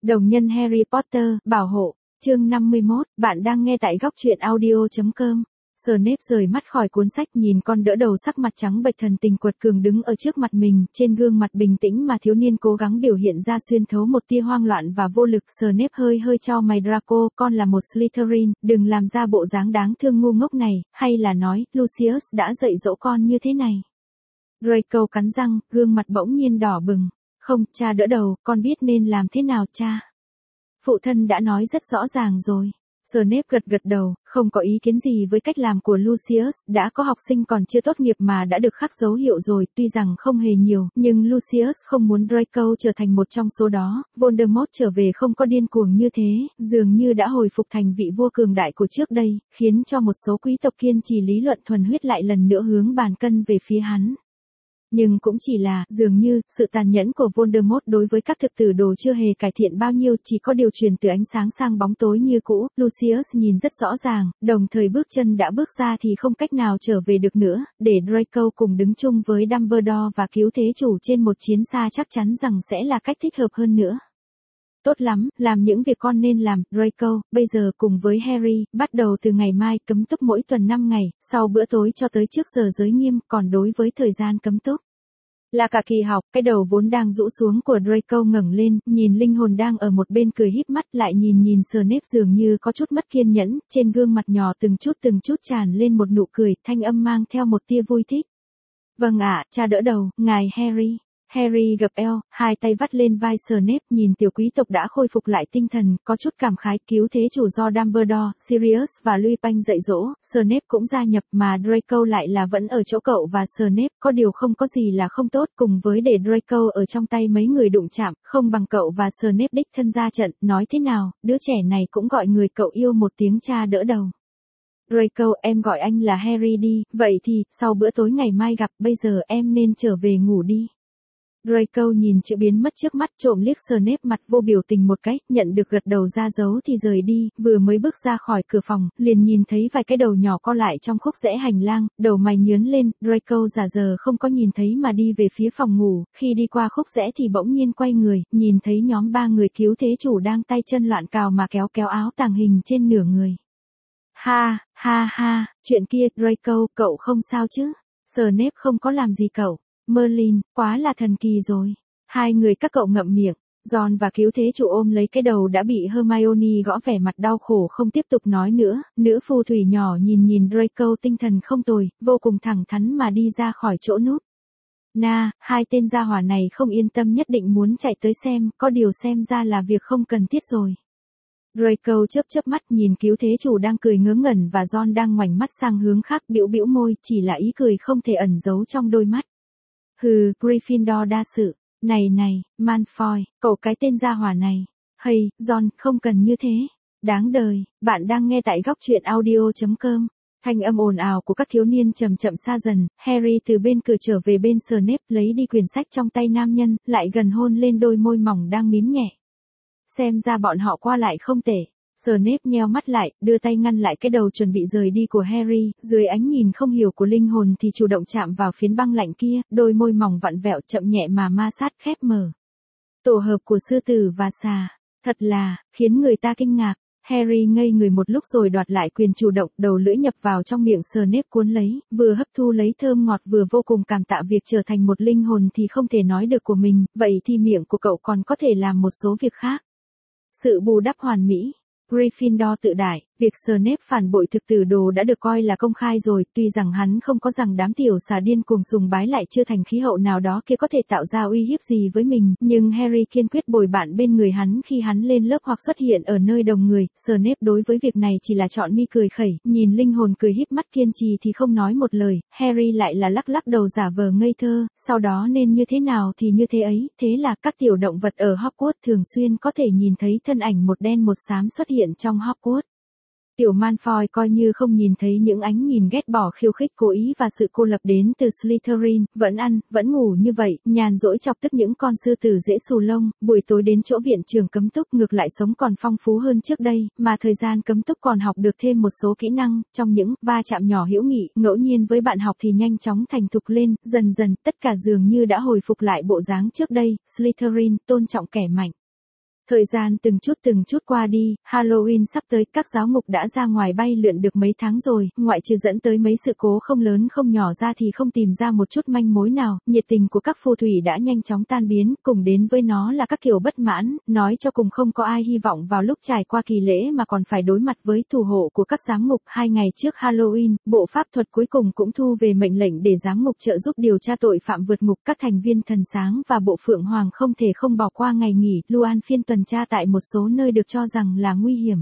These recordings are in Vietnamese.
Đồng nhân Harry Potter, bảo hộ, chương 51, bạn đang nghe tại góc truyện audio.com. Snape rời mắt khỏi cuốn sách nhìn con đỡ đầu sắc mặt trắng bệch thần tình quật cường đứng ở trước mặt mình, trên gương mặt bình tĩnh mà thiếu niên cố gắng biểu hiện ra xuyên thấu một tia hoang loạn và vô lực. Snape hơi chau mày. Draco, con là một Slytherin, đừng làm ra bộ dáng đáng thương ngu ngốc này, hay là nói, Lucius đã dạy dỗ con như thế này. Draco cắn răng, gương mặt bỗng nhiên đỏ bừng. Không, cha đỡ đầu, con biết nên làm thế nào cha. Phụ thân đã nói rất rõ ràng rồi. Snape gật đầu, không có ý kiến gì với cách làm của Lucius, đã có học sinh còn chưa tốt nghiệp mà đã được khắc dấu hiệu rồi, tuy rằng không hề nhiều, nhưng Lucius không muốn Draco trở thành một trong số đó. Voldemort trở về không có điên cuồng như thế, dường như đã hồi phục thành vị vua cường đại của trước đây, khiến cho một số quý tộc kiên trì lý luận thuần huyết lại lần nữa hướng bàn cân về phía hắn. Nhưng cũng chỉ là, dường như, sự tàn nhẫn của Voldemort đối với các thực tử đồ chưa hề cải thiện bao nhiêu, chỉ có điều chuyển từ ánh sáng sang bóng tối như cũ. Lucius nhìn rất rõ ràng, đồng thời bước chân đã bước ra thì không cách nào trở về được nữa, để Draco cùng đứng chung với Dumbledore và cứu thế chủ trên một chiến xa chắc chắn rằng sẽ là cách thích hợp hơn nữa. Tốt lắm, làm những việc con nên làm, Draco, bây giờ cùng với Harry, bắt đầu từ ngày mai, cấm túc mỗi tuần 5 ngày, sau bữa tối cho tới trước giờ giới nghiêm, còn đối với thời gian cấm túc là cả kỳ học. Cái đầu vốn đang rũ xuống của Draco ngẩng lên, nhìn linh hồn đang ở một bên cười híp mắt, lại nhìn Snape dường như có chút mất kiên nhẫn, trên gương mặt nhỏ từng chút tràn lên một nụ cười, thanh âm mang theo một tia vui thích. Vâng ạ, cha đỡ đầu, ngài Harry. Harry gập eo, hai tay vắt lên vai Snape, nhìn tiểu quý tộc đã khôi phục lại tinh thần, có chút cảm khái. Cứu thế chủ do Dumbledore, Sirius và Lupin dạy dỗ, Snape cũng gia nhập, mà Draco lại là vẫn ở chỗ cậu và Snape, có điều không có gì là không tốt, cùng với để Draco ở trong tay mấy người đụng chạm, không bằng cậu và Snape đích thân ra trận. Nói thế nào, đứa trẻ này cũng gọi người cậu yêu một tiếng cha đỡ đầu. Draco, em gọi anh là Harry đi, vậy thì, sau bữa tối ngày mai gặp, bây giờ em nên trở về ngủ đi. Draco nhìn chữ biến mất trước mắt, trộm liếc Snape mặt vô biểu tình một cái, nhận được gật đầu ra dấu thì rời đi. Vừa mới bước ra khỏi cửa phòng, liền nhìn thấy vài cái đầu nhỏ co lại trong khúc rẽ hành lang, đầu mày nhướng lên. Draco giả giờ không có nhìn thấy mà đi về phía phòng ngủ, khi đi qua khúc rẽ thì bỗng nhiên quay người, nhìn thấy nhóm 3 người cứu thế chủ đang tay chân loạn cào mà kéo áo tàng hình trên nửa người. Ha, chuyện kia, Draco, cậu không sao chứ? Snape không có làm gì cậu. Merlin, quá là thần kỳ rồi. Hai người các cậu ngậm miệng. Ron và cứu thế chủ ôm lấy cái đầu đã bị Hermione gõ, vẻ mặt đau khổ không tiếp tục nói nữa. Nữ phù thủy nhỏ nhìn Draco, tinh thần không tồi, vô cùng thẳng thắn mà đi ra khỏi chỗ núp. Hai tên gia hỏa này không yên tâm, nhất định muốn chạy tới xem, có điều xem ra là việc không cần thiết rồi. Draco chớp mắt nhìn cứu thế chủ đang cười ngớ ngẩn và Ron đang ngoảnh mắt sang hướng khác, bĩu môi, chỉ là ý cười không thể ẩn giấu trong đôi mắt. Hừ, Gryffindor đa sự. Này, Malfoy, cậu cái tên gia hỏa này. Hay, Ron, không cần như thế. Đáng đời, bạn đang nghe tại góc truyện audio.com. Thanh âm ồn ào của các thiếu niên chậm xa dần, Harry từ bên cửa trở về bên Snape, lấy đi quyển sách trong tay nam nhân, lại gần hôn lên đôi môi mỏng đang mím nhẹ. Xem ra bọn họ qua lại không tệ. Snape nheo mắt lại, đưa tay ngăn lại cái đầu chuẩn bị rời đi của Harry, dưới ánh nhìn không hiểu của linh hồn thì chủ động chạm vào phiến băng lạnh kia, đôi môi mỏng vặn vẹo chậm nhẹ mà ma sát khép mở. Tổ hợp của sư tử và xà, thật là, khiến người ta kinh ngạc. Harry ngây người một lúc rồi đoạt lại quyền chủ động, đầu lưỡi nhập vào trong miệng Snape cuốn lấy, vừa hấp thu lấy thơm ngọt vừa vô cùng cảm tạ việc trở thành một linh hồn thì không thể nói được của mình, vậy thì miệng của cậu còn có thể làm một số việc khác. Sự bù đắp hoàn mỹ. Gryffindor tự đại, việc Snape phản bội thực tử đồ đã được coi là công khai rồi, tuy rằng hắn không có rằng đám tiểu xà điên cuồng sùng bái lại chưa thành khí hậu nào đó kia có thể tạo ra uy hiếp gì với mình, nhưng Harry kiên quyết bồi bạn bên người hắn khi hắn lên lớp hoặc xuất hiện ở nơi đông người. Snape đối với việc này chỉ là chọn mi cười khẩy, nhìn linh hồn cười híp mắt kiên trì thì không nói một lời, Harry lại là lắc đầu giả vờ ngây thơ, sau đó nên như thế nào thì như thế ấy, thế là các tiểu động vật ở Hogwarts thường xuyên có thể nhìn thấy thân ảnh một đen một xám xuất hiện trong Hogwarts. Tiểu Malfoy coi như không nhìn thấy những ánh nhìn ghét bỏ, khiêu khích, cố ý và sự cô lập đến từ Slytherin, vẫn ăn, vẫn ngủ như vậy, nhàn rỗi chọc tức những con sư tử dễ xù lông, buổi tối đến chỗ viện trường cấm túc ngược lại sống còn phong phú hơn trước đây, mà thời gian cấm túc còn học được thêm một số kỹ năng, trong những va chạm nhỏ hữu nghị, ngẫu nhiên với bạn học thì nhanh chóng thành thục lên, dần tất cả dường như đã hồi phục lại bộ dáng trước đây. Slytherin tôn trọng kẻ mạnh. Thời gian từng chút qua đi, Halloween sắp tới, các giáo ngục đã ra ngoài bay lượn được mấy tháng rồi, ngoại trừ dẫn tới mấy sự cố không lớn không nhỏ ra thì không tìm ra một chút manh mối nào, nhiệt tình của các phù thủy đã nhanh chóng tan biến, cùng đến với nó là các kiểu bất mãn, nói cho cùng không có ai hy vọng vào lúc trải qua kỳ lễ mà còn phải đối mặt với thủ hộ của các giám ngục. 2 ngày trước Halloween, Bộ Pháp thuật cuối cùng cũng thu về mệnh lệnh để giám ngục trợ giúp điều tra tội phạm vượt ngục. Các thành viên Thần Sáng và Bộ Phượng Hoàng không thể không bỏ qua ngày nghỉ, Luan phiên tuần tra tại một số nơi được cho rằng là nguy hiểm.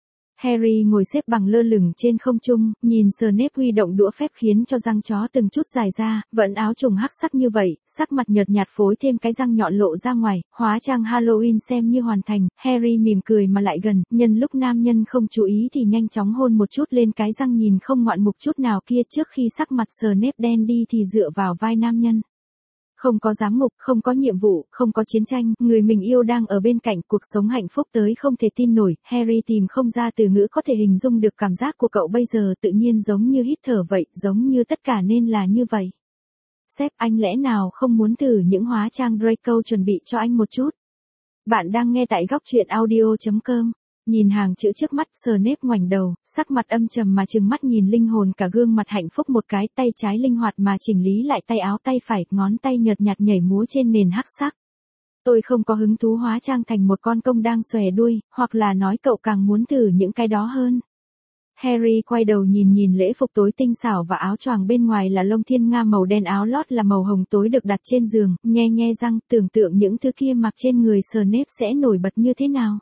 Harry ngồi xếp bằng lơ lửng trên không trung, nhìn Snape huy động đũa phép khiến cho răng chó từng chút dài ra, vẫn áo trùng hắc sắc như vậy, sắc mặt nhợt nhạt phối thêm cái răng nhọn lộ ra ngoài, hóa trang Halloween xem như hoàn thành. Harry mỉm cười mà lại gần, nhân lúc nam nhân không chú ý thì nhanh chóng hôn một chút lên cái răng nhìn không ngoạn mục chút nào kia trước khi sắc mặt Snape đen đi thì dựa vào vai nam nhân. Không có giám ngục, không có nhiệm vụ, không có chiến tranh, người mình yêu đang ở bên cạnh, cuộc sống hạnh phúc tới không thể tin nổi. Harry tìm không ra từ ngữ có thể hình dung được cảm giác của cậu bây giờ, tự nhiên giống như hít thở vậy, giống như tất cả nên là như vậy. Sếp, anh lẽ nào không muốn thử những hóa trang Draco chuẩn bị cho anh một chút? Bạn đang nghe tại góc truyện audio.com. Nhìn hàng chữ trước mắt, Snape ngoảnh đầu, sắc mặt âm trầm mà trừng mắt nhìn linh hồn cả gương mặt hạnh phúc một cái, tay trái linh hoạt mà chỉnh lý lại tay áo, tay phải, ngón tay nhợt nhạt nhảy múa trên nền hắc sắc. Tôi không có hứng thú hóa trang thành một con công đang xòe đuôi, hoặc là nói cậu càng muốn thử những cái đó hơn. Harry quay đầu nhìn lễ phục tối tinh xảo và áo choàng bên ngoài là lông thiên nga màu đen, áo lót là màu hồng tối được đặt trên giường, nhe răng, tưởng tượng những thứ kia mặc trên người Snape sẽ nổi bật như thế nào.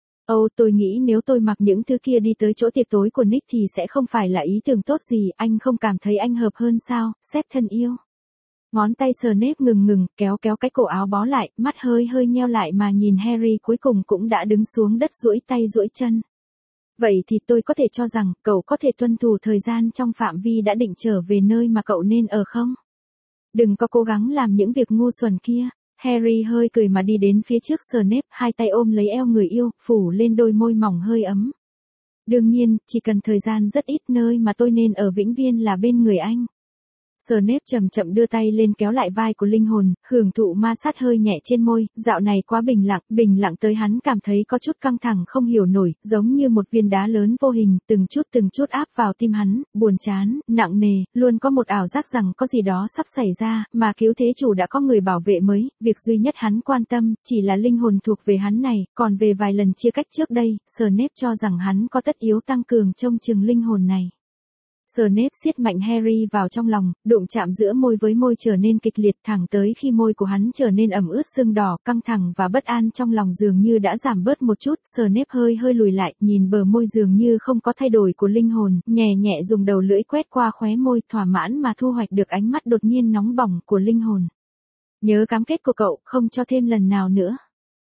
Tôi nghĩ nếu tôi mặc những thứ kia đi tới chỗ tiệc tối của Nick thì sẽ không phải là ý tưởng tốt gì, anh không cảm thấy anh hợp hơn sao, sếp thân yêu. Ngón tay Snape ngừng, kéo cái cổ áo bó lại, mắt hơi nheo lại mà nhìn Harry, cuối cùng cũng đã đứng xuống đất duỗi tay duỗi chân. Vậy thì tôi có thể cho rằng, cậu có thể tuân thủ thời gian trong phạm vi đã định trở về nơi mà cậu nên ở không? Đừng có cố gắng làm những việc ngu xuẩn kia. Harry hơi cười mà đi đến phía trước Snape, hai tay ôm lấy eo người yêu, phủ lên đôi môi mỏng hơi ấm. Đương nhiên, chỉ cần thời gian rất ít, nơi mà tôi nên ở vĩnh viễn là bên người anh. Snape chậm chậm đưa tay lên kéo lại vai của linh hồn, hưởng thụ ma sát hơi nhẹ trên môi, dạo này quá bình lặng tới hắn cảm thấy có chút căng thẳng không hiểu nổi, giống như một viên đá lớn vô hình, từng chút áp vào tim hắn, buồn chán, nặng nề, luôn có một ảo giác rằng có gì đó sắp xảy ra, mà cứu thế chủ đã có người bảo vệ mới, việc duy nhất hắn quan tâm, chỉ là linh hồn thuộc về hắn này, còn về vài lần chia cách trước đây, Snape cho rằng hắn có tất yếu tăng cường trông chừng linh hồn này. Snape siết mạnh Harry vào trong lòng, đụng chạm giữa môi với môi trở nên kịch liệt, thẳng tới khi môi của hắn trở nên ẩm ướt sưng đỏ, căng thẳng và bất an trong lòng dường như đã giảm bớt một chút. Snape hơi lùi lại, nhìn bờ môi dường như không có thay đổi của linh hồn, nhẹ dùng đầu lưỡi quét qua khóe môi, thỏa mãn mà thu hoạch được ánh mắt đột nhiên nóng bỏng của linh hồn. Nhớ cam kết của cậu, không cho thêm lần nào nữa.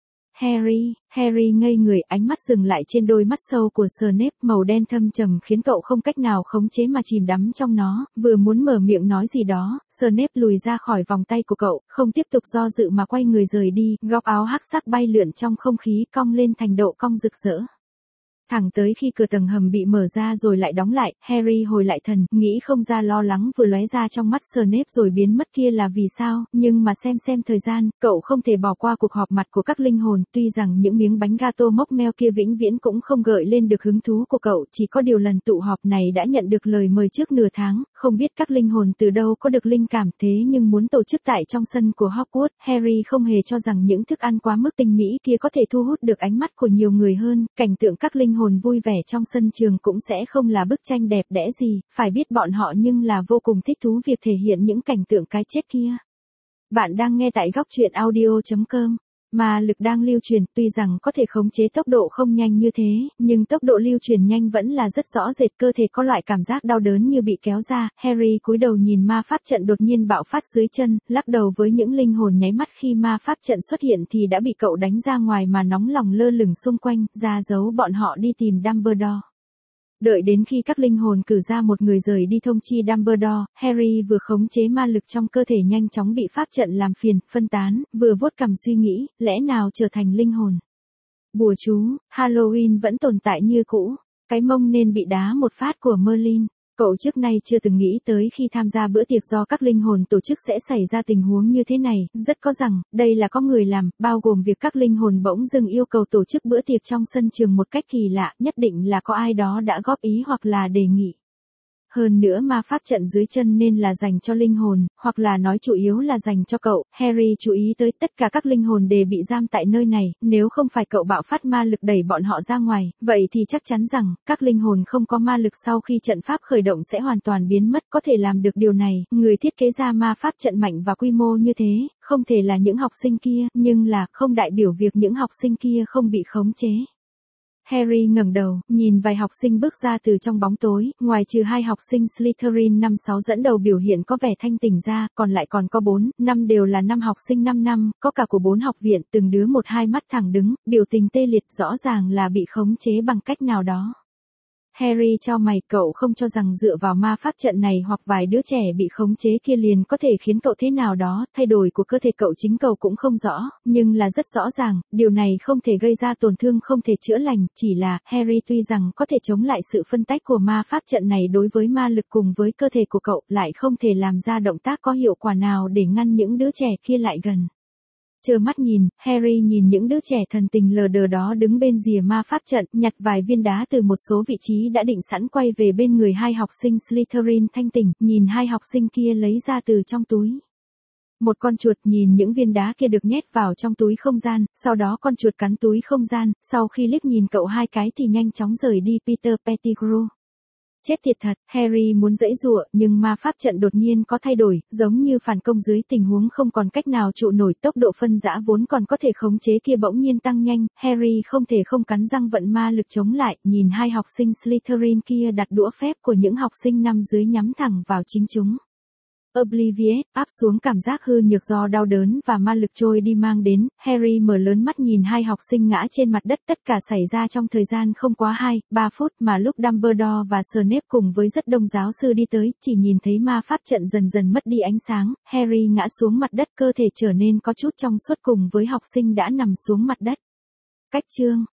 Harry ngây người, ánh mắt dừng lại trên đôi mắt sâu của Snape, màu đen thâm trầm khiến cậu không cách nào khống chế mà chìm đắm trong nó, vừa muốn mở miệng nói gì đó, Snape lùi ra khỏi vòng tay của cậu, không tiếp tục do dự mà quay người rời đi, góc áo hắc sắc bay lượn trong không khí, cong lên thành độ cong rực rỡ. Thẳng tới khi cửa tầng hầm bị mở ra rồi lại đóng lại, Harry hồi lại thần, nghĩ không ra lo lắng vừa lóe ra trong mắt Snape rồi biến mất kia là vì sao, nhưng mà xem thời gian, cậu không thể bỏ qua cuộc họp mặt của các linh hồn, tuy rằng những miếng bánh gato mốc meo kia vĩnh viễn cũng không gợi lên được hứng thú của cậu, chỉ có điều lần tụ họp này đã nhận được lời mời trước nửa tháng, không biết các linh hồn từ đâu có được linh cảm thế nhưng muốn tổ chức tại trong sân của Hogwarts, Harry không hề cho rằng những thức ăn quá mức tinh mỹ kia có thể thu hút được ánh mắt của nhiều người hơn, cảnh tượng các linh hồn vui vẻ trong sân trường cũng sẽ không là bức tranh đẹp đẽ gì, phải biết bọn họ nhưng là vô cùng thích thú việc thể hiện những cảnh tượng cái chết kia. Bạn đang nghe tại góc truyện audio.com. Ma lực đang lưu truyền, tuy rằng có thể khống chế tốc độ không nhanh như thế, nhưng tốc độ lưu truyền nhanh vẫn là rất rõ rệt, cơ thể có loại cảm giác đau đớn như bị kéo ra. Harry cúi đầu nhìn ma pháp trận đột nhiên bạo phát dưới chân, lắc đầu với những linh hồn nháy mắt khi ma pháp trận xuất hiện thì đã bị cậu đánh ra ngoài mà nóng lòng lơ lửng xung quanh, ra dấu bọn họ đi tìm Dumbledore. Đợi đến khi các linh hồn cử ra một người rời đi thông chi Dumbledore, Harry vừa khống chế ma lực trong cơ thể nhanh chóng bị pháp trận làm phiền, phân tán, vừa vuốt cằm suy nghĩ, lẽ nào trở thành linh hồn. Bùa chú, Halloween vẫn tồn tại như cũ, cái mông nên bị đá một phát của Merlin. Cậu trước nay chưa từng nghĩ tới khi tham gia bữa tiệc do các linh hồn tổ chức sẽ xảy ra tình huống như thế này, rất có rằng, đây là có người làm, bao gồm việc các linh hồn bỗng dưng yêu cầu tổ chức bữa tiệc trong sân trường một cách kỳ lạ, nhất định là có ai đó đã góp ý hoặc là đề nghị. Hơn nữa ma pháp trận dưới chân nên là dành cho linh hồn, hoặc là nói chủ yếu là dành cho cậu. Harry chú ý tới tất cả các linh hồn đều bị giam tại nơi này, nếu không phải cậu bạo phát ma lực đẩy bọn họ ra ngoài, vậy thì chắc chắn rằng, các linh hồn không có ma lực sau khi trận pháp khởi động sẽ hoàn toàn biến mất. Có thể làm được điều này, người thiết kế ra ma pháp trận mạnh và quy mô như thế, không thể là những học sinh kia, nhưng là không đại biểu việc những học sinh kia không bị khống chế. Harry ngẩng đầu, nhìn vài học sinh bước ra từ trong bóng tối, ngoài trừ 2 học sinh Slytherin năm 6 dẫn đầu biểu hiện có vẻ thanh tỉnh ra, còn lại còn có 4, 5 đều là 5 học sinh 5 năm, có cả của 4 học viện, từng đứa 1-2 mắt thẳng đứng, biểu tình tê liệt, rõ ràng là bị khống chế bằng cách nào đó. Harry chau mày, cậu không cho rằng dựa vào ma pháp trận này hoặc vài đứa trẻ bị khống chế kia liền có thể khiến cậu thế nào đó, thay đổi của cơ thể cậu chính cậu cũng không rõ, nhưng là rất rõ ràng, điều này không thể gây ra tổn thương không thể chữa lành, chỉ là, Harry tuy rằng có thể chống lại sự phân tách của ma pháp trận này đối với ma lực cùng với cơ thể của cậu, lại không thể làm ra động tác có hiệu quả nào để ngăn những đứa trẻ kia lại gần. Trơ mắt nhìn, Harry nhìn những đứa trẻ thần tình lờ đờ đó đứng bên rìa ma pháp trận, nhặt vài viên đá từ một số vị trí đã định sẵn quay về bên người 2 học sinh Slytherin thanh tỉnh, nhìn 2 học sinh kia lấy ra từ trong túi. Một con chuột nhìn những viên đá kia được nhét vào trong túi không gian, sau đó con chuột cắn túi không gian, sau khi liếc nhìn cậu 2 cái thì nhanh chóng rời đi. Peter Pettigrew. Chết tiệt thật, Harry muốn giãy giụa, nhưng ma pháp trận đột nhiên có thay đổi, giống như phản công dưới tình huống không còn cách nào trụ nổi, tốc độ phân rã vốn còn có thể khống chế kia bỗng nhiên tăng nhanh, Harry không thể không cắn răng vận ma lực chống lại, nhìn 2 học sinh Slytherin kia đặt đũa phép của những học sinh năm dưới nhắm thẳng vào chính chúng. Oblivious, áp xuống cảm giác hư nhược do đau đớn và ma lực trôi đi mang đến, Harry mở lớn mắt nhìn 2 học sinh ngã trên mặt đất, tất cả xảy ra trong thời gian không quá 2-3 phút, mà lúc Dumbledore và Snape cùng với rất đông giáo sư đi tới, chỉ nhìn thấy ma pháp trận dần dần mất đi ánh sáng, Harry ngã xuống mặt đất, cơ thể trở nên có chút trong suốt cùng với học sinh đã nằm xuống mặt đất. Cách chương